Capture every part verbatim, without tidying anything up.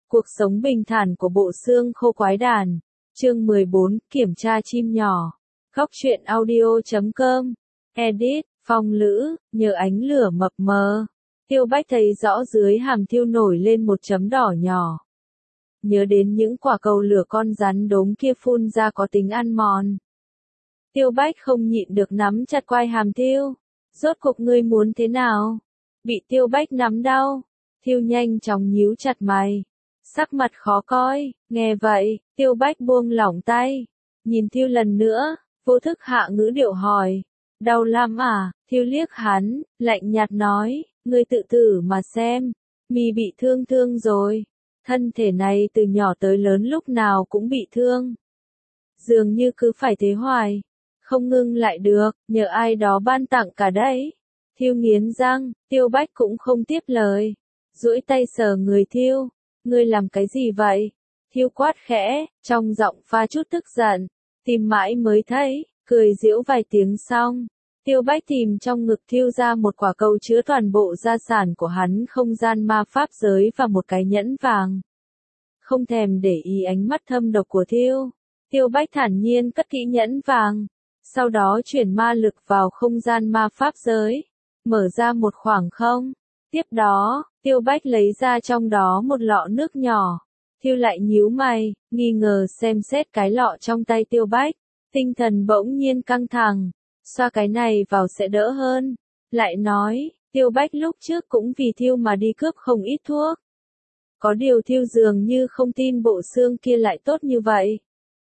Cuộc sống bình thản của bộ xương khô quái đản. Chương mười bốn, kiểm tra chim nhỏ. Góc truyện audio chấm com. Edit, Phong Lữ, nhờ ánh lửa mập mờ. Tiêu Bách thấy rõ dưới hàm Thiêu nổi lên một chấm đỏ nhỏ. Nhớ đến những quả cầu lửa con rắn đốm kia phun ra có tính ăn mòn. Tiêu Bách không nhịn được nắm chặt quai hàm Thiêu. Rốt cuộc ngươi muốn thế nào? Bị Tiêu Bách nắm đau. Thiêu nhanh chóng nhíu chặt mày. Sắc mặt khó coi, nghe vậy, Tiêu Bách buông lỏng tay. Nhìn Thiêu lần nữa, vô thức hạ ngữ điệu hỏi. Đau lắm à? Thiêu liếc hắn, lạnh nhạt nói, ngươi tự tử mà xem. Mi bị thương thương rồi. Thân thể này từ nhỏ tới lớn lúc nào cũng bị thương. Dường như cứ phải thế hoài. Không ngưng lại được, nhờ ai đó ban tặng cả đấy. Thiêu nghiến răng, Tiêu Bách cũng không tiếp lời. Duỗi tay sờ người Thiêu. Ngươi làm cái gì vậy? Thiêu quát khẽ, trong giọng pha chút tức giận. Tìm mãi mới thấy, cười giễu vài tiếng xong. Tiêu Bách tìm trong ngực Thiêu ra một quả cầu chứa toàn bộ gia sản của hắn, không gian ma pháp giới và một cái nhẫn vàng. Không thèm để ý ánh mắt thâm độc của Thiêu. Tiêu Bách thản nhiên cất kỹ nhẫn vàng. Sau đó chuyển ma lực vào không gian ma pháp giới. Mở ra một khoảng không. Tiếp đó, Tiêu Bách lấy ra trong đó một lọ nước nhỏ. Thiêu lại nhíu mày, nghi ngờ xem xét cái lọ trong tay Tiêu Bách. Tinh thần bỗng nhiên căng thẳng. Xoa cái này vào sẽ đỡ hơn. Lại nói, Tiêu Bách lúc trước cũng vì Thiêu mà đi cướp không ít thuốc. Có điều Thiêu dường như không tin bộ xương kia lại tốt như vậy.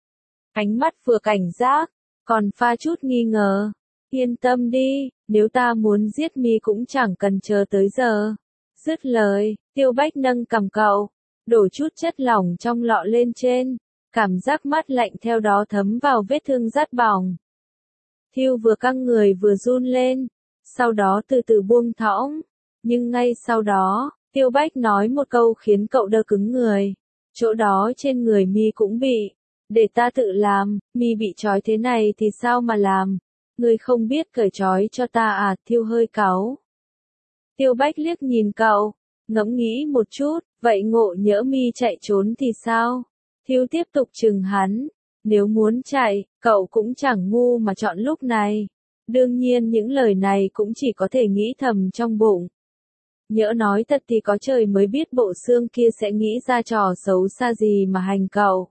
Ánh mắt vừa cảnh giác, còn pha chút nghi ngờ. Yên tâm đi, nếu ta muốn giết Mi cũng chẳng cần chờ tới giờ. Dứt lời, Tiêu Bách nâng cằm cậu, đổ chút chất lỏng trong lọ lên trên, cảm giác mát lạnh theo đó thấm vào vết thương rát bỏng. Thiêu vừa căng người vừa run lên, sau đó từ từ buông thõng, nhưng ngay sau đó, Tiêu Bách nói một câu khiến cậu đơ cứng người. Chỗ đó trên người Mi cũng bị, để ta tự làm, Mi bị trói thế này thì sao mà làm? Ngươi không biết cởi trói cho ta à? Thiêu hơi cáu. Tiêu Bách liếc nhìn cậu, ngẫm nghĩ một chút, vậy ngộ nhỡ Mi chạy trốn thì sao? Thiêu tiếp tục chừng hắn, nếu muốn chạy, cậu cũng chẳng ngu mà chọn lúc này. Đương nhiên những lời này cũng chỉ có thể nghĩ thầm trong bụng. Nhỡ nói thật thì có trời mới biết bộ xương kia sẽ nghĩ ra trò xấu xa gì mà hành cậu.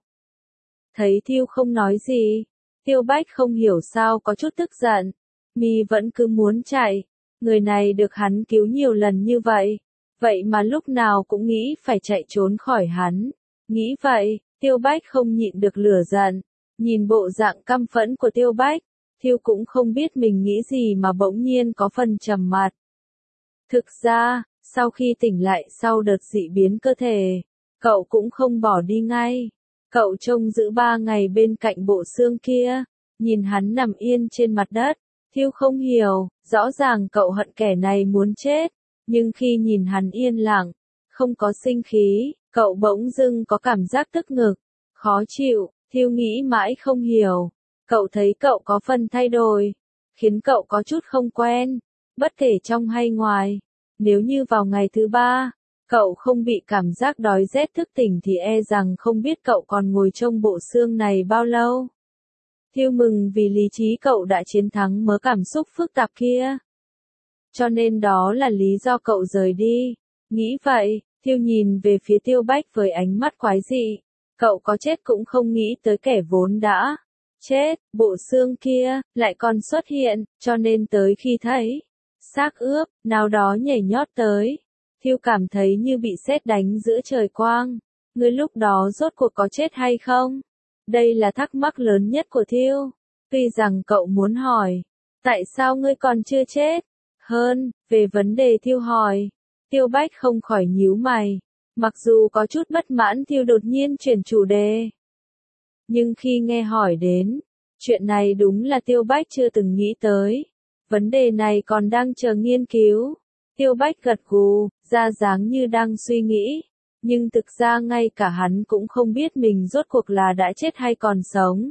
Thấy Thiêu không nói gì, Tiêu Bách không hiểu sao có chút tức giận. Mi vẫn cứ muốn chạy. Người này được hắn cứu nhiều lần như vậy. Vậy mà lúc nào cũng nghĩ phải chạy trốn khỏi hắn. Nghĩ vậy, Tiêu Bách không nhịn được lửa giận. Nhìn bộ dạng căm phẫn của Tiêu Bách, Thiêu cũng không biết mình nghĩ gì mà bỗng nhiên có phần trầm mặt. Thực ra, sau khi tỉnh lại sau đợt dị biến cơ thể, cậu cũng không bỏ đi ngay. Cậu trông giữ ba ngày bên cạnh bộ xương kia, nhìn hắn nằm yên trên mặt đất. Thiêu không hiểu, rõ ràng cậu hận kẻ này muốn chết, nhưng khi nhìn hắn yên lặng, không có sinh khí, cậu bỗng dưng có cảm giác tức ngực, khó chịu. Thiêu nghĩ mãi không hiểu, cậu thấy cậu có phần thay đổi, khiến cậu có chút không quen, bất kể trong hay ngoài. Nếu như vào ngày thứ ba, cậu không bị cảm giác đói rét thức tỉnh thì e rằng không biết cậu còn ngồi trong bộ xương này bao lâu. Thiêu mừng vì lý trí cậu đã chiến thắng mớ cảm xúc phức tạp kia. Cho nên đó là lý do cậu rời đi. Nghĩ vậy, Thiêu nhìn về phía Tiêu Bách với ánh mắt quái dị. Cậu có chết cũng không nghĩ tới kẻ vốn đã chết, bộ xương kia, lại còn xuất hiện, cho nên tới khi thấy xác ướp, nào đó nhảy nhót tới. Thiêu cảm thấy như bị sét đánh giữa trời quang. Ngươi lúc đó rốt cuộc có chết hay không? Đây là thắc mắc lớn nhất của Thiêu. Tuy rằng cậu muốn hỏi, tại sao ngươi còn chưa chết? Hơn, về vấn đề Thiêu hỏi, Tiêu Bách không khỏi nhíu mày. Mặc dù có chút bất mãn Thiêu đột nhiên chuyển chủ đề. Nhưng khi nghe hỏi đến, chuyện này đúng là Tiêu Bách chưa từng nghĩ tới. Vấn đề này còn đang chờ nghiên cứu. Tiêu Bách gật gù, ra dáng như đang suy nghĩ. Nhưng thực ra ngay cả hắn cũng không biết mình rốt cuộc là đã chết hay còn sống.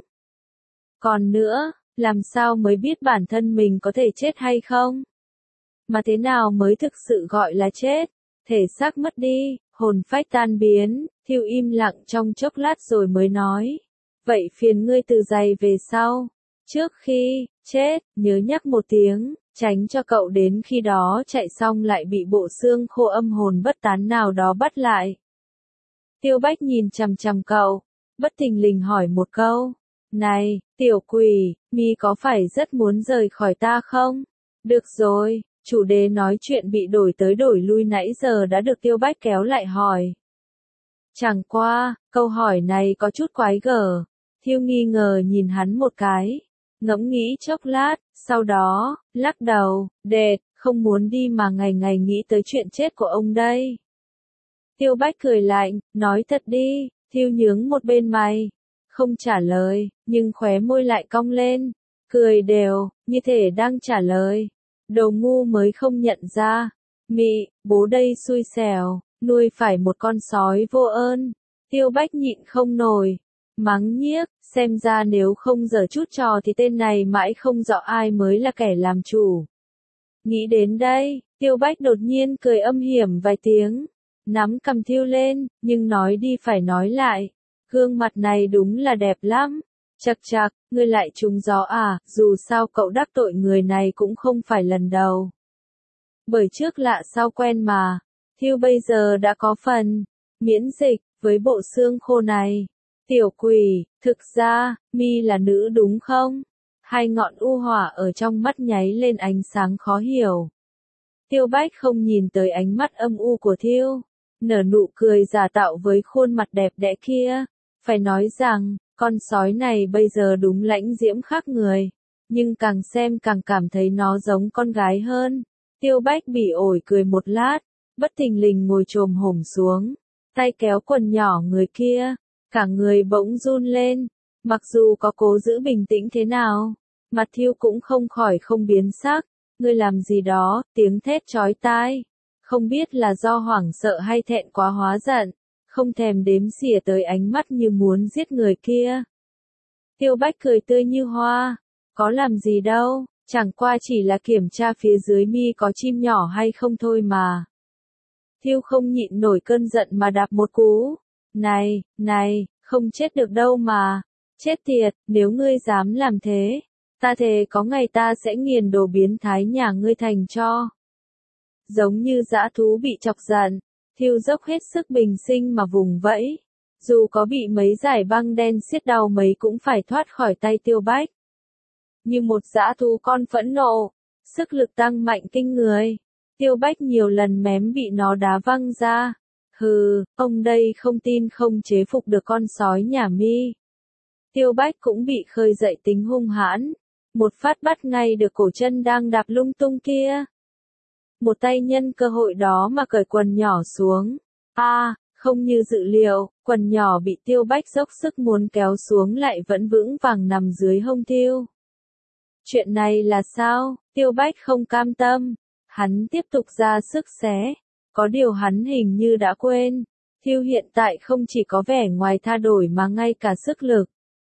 Còn nữa, làm sao mới biết bản thân mình có thể chết hay không? Mà thế nào mới thực sự gọi là chết? Thể xác mất đi, hồn phách tan biến, Thiêu im lặng trong chốc lát rồi mới nói. Vậy phiền ngươi từ giày về sau. Trước khi chết, nhớ nhắc một tiếng, tránh cho cậu đến khi đó chạy xong lại bị bộ xương khô âm hồn bất tán nào đó bắt lại. Tiêu Bách nhìn chằm chằm cậu, bất thình lình hỏi một câu. Này, tiểu quỷ, mi có phải rất muốn rời khỏi ta không? Được rồi, chủ đề nói chuyện bị đổi tới đổi lui nãy giờ đã được Tiêu Bách kéo lại hỏi. Chẳng qua, câu hỏi này có chút quái gở. Thiêu nghi ngờ nhìn hắn một cái, ngẫm nghĩ chốc lát, sau đó, lắc đầu, đệt, không muốn đi mà ngày ngày nghĩ tới chuyện chết của ông đây. Tiêu Bách cười lạnh, nói thật đi. Thiêu nhướng một bên mày, không trả lời, nhưng khóe môi lại cong lên, cười đều, như thể đang trả lời. Đồ ngu mới không nhận ra. Mị, bố đây xui xẻo, nuôi phải một con sói vô ơn. Tiêu Bách nhịn không nổi, mắng nhiếc, xem ra nếu không giở chút trò thì tên này mãi không rõ ai mới là kẻ làm chủ. Nghĩ đến đây, Tiêu Bách đột nhiên cười âm hiểm vài tiếng, nắm cầm Thiêu lên, nhưng nói đi phải nói lại. Gương mặt này đúng là đẹp lắm. Chật chật, ngươi lại trúng gió à, dù sao cậu đắc tội người này cũng không phải lần đầu. Bởi trước lạ sau quen mà, Thiêu bây giờ đã có phần miễn dịch với bộ xương khô này. Tiểu quỷ, thực ra, mi là nữ đúng không? Hai ngọn u hỏa ở trong mắt nháy lên ánh sáng khó hiểu. Tiêu Bách không nhìn tới ánh mắt âm u của Thiêu, nở nụ cười giả tạo với khuôn mặt đẹp đẽ kia. Phải nói rằng, con sói này bây giờ đúng lãnh diễm khác người, nhưng càng xem càng cảm thấy nó giống con gái hơn. Tiêu Bách bỉ ổi cười một lát, bất thình lình ngồi chồm hổm xuống, tay kéo quần nhỏ người kia, cả người bỗng run lên. Mặc dù có cố giữ bình tĩnh thế nào, mặt Thiêu cũng không khỏi không biến sắc. Ngươi làm gì đó, tiếng thét chói tai, không biết là do hoảng sợ hay thẹn quá hóa giận, không thèm đếm xỉa tới ánh mắt như muốn giết người kia. Tiêu Bách cười tươi như hoa, có làm gì đâu, chẳng qua chỉ là kiểm tra phía dưới mi có chim nhỏ hay không thôi mà. Thiêu không nhịn nổi cơn giận mà đạp một cú. Này, này, không chết được đâu mà. Chết tiệt, nếu ngươi dám làm thế, ta thề có ngày ta sẽ nghiền đồ biến thái nhà ngươi thành cho. Giống như dã thú bị chọc giận, Thiêu dốc hết sức bình sinh mà vùng vẫy. Dù có bị mấy dải băng đen siết đau mấy cũng phải thoát khỏi tay Tiêu Bách. Như một dã thú con phẫn nộ, sức lực tăng mạnh kinh người. Tiêu Bách nhiều lần mém bị nó đá văng ra. Hừ, ông đây không tin không chế phục được con sói nhà mi. Tiêu Bách cũng bị khơi dậy tính hung hãn. Một phát bắt ngay được cổ chân đang đạp lung tung kia. Một tay nhân cơ hội đó mà cởi quần nhỏ xuống. A, à, không như dự liệu, quần nhỏ bị Tiêu Bách dốc sức muốn kéo xuống lại vẫn vững vàng nằm dưới hông Thiêu. Chuyện này là sao? Tiêu Bách không cam tâm. Hắn tiếp tục ra sức xé. Có điều hắn hình như đã quên. Thiêu hiện tại không chỉ có vẻ ngoài tha đổi mà ngay cả sức lực.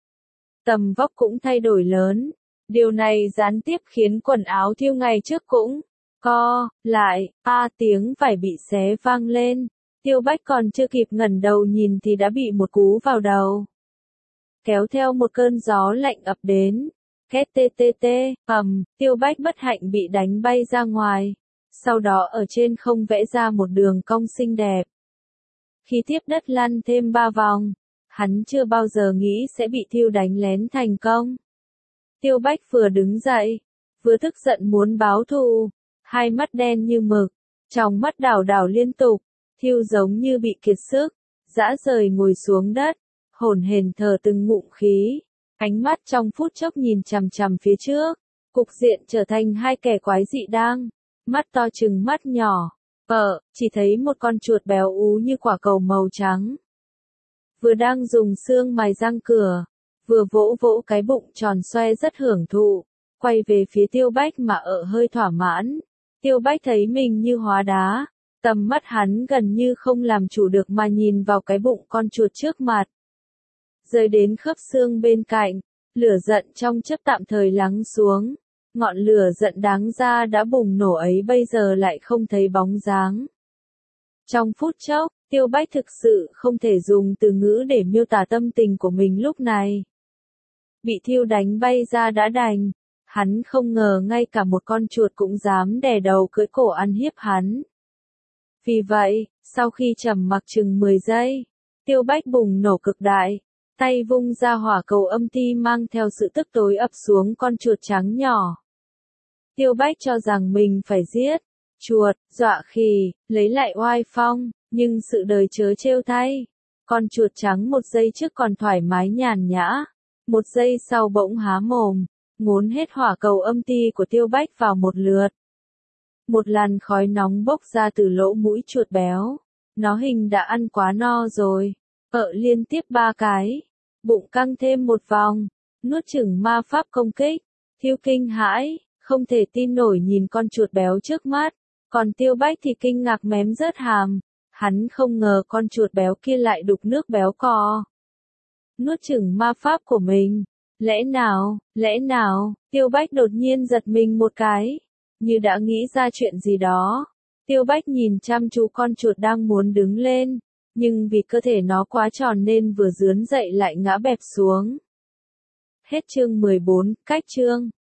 Tầm vóc cũng thay đổi lớn. Điều này gián tiếp khiến quần áo Thiêu ngày trước cũng co lại, a tiếng phải bị xé vang lên. Tiêu Bách còn chưa kịp ngẩng đầu nhìn thì đã bị một cú vào đầu. Kéo theo một cơn gió lạnh ập đến. Két tê tê tê, ầm, Tiêu Bách bất hạnh bị đánh bay ra ngoài. Sau đó ở trên không vẽ ra một đường cong xinh đẹp. Khi tiếp đất lăn thêm ba vòng, hắn chưa bao giờ nghĩ sẽ bị Thiêu đánh lén thành công. Tiêu Bách vừa đứng dậy, vừa tức giận muốn báo thù, hai mắt đen như mực, trong mắt đảo đảo liên tục. Thiêu giống như bị kiệt sức, dã rời ngồi xuống đất, hổn hển thở từng ngụm khí, ánh mắt trong phút chốc nhìn chằm chằm phía trước, cục diện trở thành hai kẻ quái dị đang, mắt to trừng mắt nhỏ, ờ, chỉ thấy một con chuột béo ú như quả cầu màu trắng. Vừa đang dùng xương mài răng cửa, vừa vỗ vỗ cái bụng tròn xoe rất hưởng thụ, quay về phía Tiêu Bách mà ở hơi thỏa mãn. Tiêu Bách thấy mình như hóa đá. Tầm mắt hắn gần như không làm chủ được mà nhìn vào cái bụng con chuột trước mặt. Rơi đến khớp xương bên cạnh, lửa giận trong chớp tạm thời lắng xuống. Ngọn lửa giận đáng ra đã bùng nổ ấy bây giờ lại không thấy bóng dáng. Trong phút chốc, Tiêu Bách thực sự không thể dùng từ ngữ để miêu tả tâm tình của mình lúc này. Bị thiêu đánh bay ra đã đành, hắn không ngờ ngay cả một con chuột cũng dám đè đầu cưỡi cổ ăn hiếp hắn. Vì vậy, sau khi trầm mặc chừng mười giây, Tiêu Bách bùng nổ cực đại, tay vung ra hỏa cầu âm ti mang theo sự tức tối ập xuống con chuột trắng nhỏ. Tiêu Bách cho rằng mình phải giết chuột, dọa khỉ, lấy lại oai phong, nhưng sự đời chớ trêu thay. Con chuột trắng một giây trước còn thoải mái nhàn nhã, một giây sau bỗng há mồm, ngốn hết hỏa cầu âm ti của Tiêu Bách vào một lượt. Một làn khói nóng bốc ra từ lỗ mũi chuột béo. Nó hình đã ăn quá no rồi, ợ liên tiếp ba cái, bụng căng thêm một vòng, nuốt chửng ma pháp công kích. Thiêu kinh hãi, không thể tin nổi nhìn con chuột béo trước mắt, còn Tiêu Bách thì kinh ngạc mém rớt hàm, hắn không ngờ con chuột béo kia lại đục nước béo cò. Nuốt chửng ma pháp của mình, lẽ nào, lẽ nào, Tiêu Bách đột nhiên giật mình một cái, như đã nghĩ ra chuyện gì đó. Tiêu Bách nhìn chăm chú con chuột đang muốn đứng lên, nhưng vì cơ thể nó quá tròn nên vừa dướn dậy lại ngã bẹp xuống. Hết chương mười bốn, cách chương.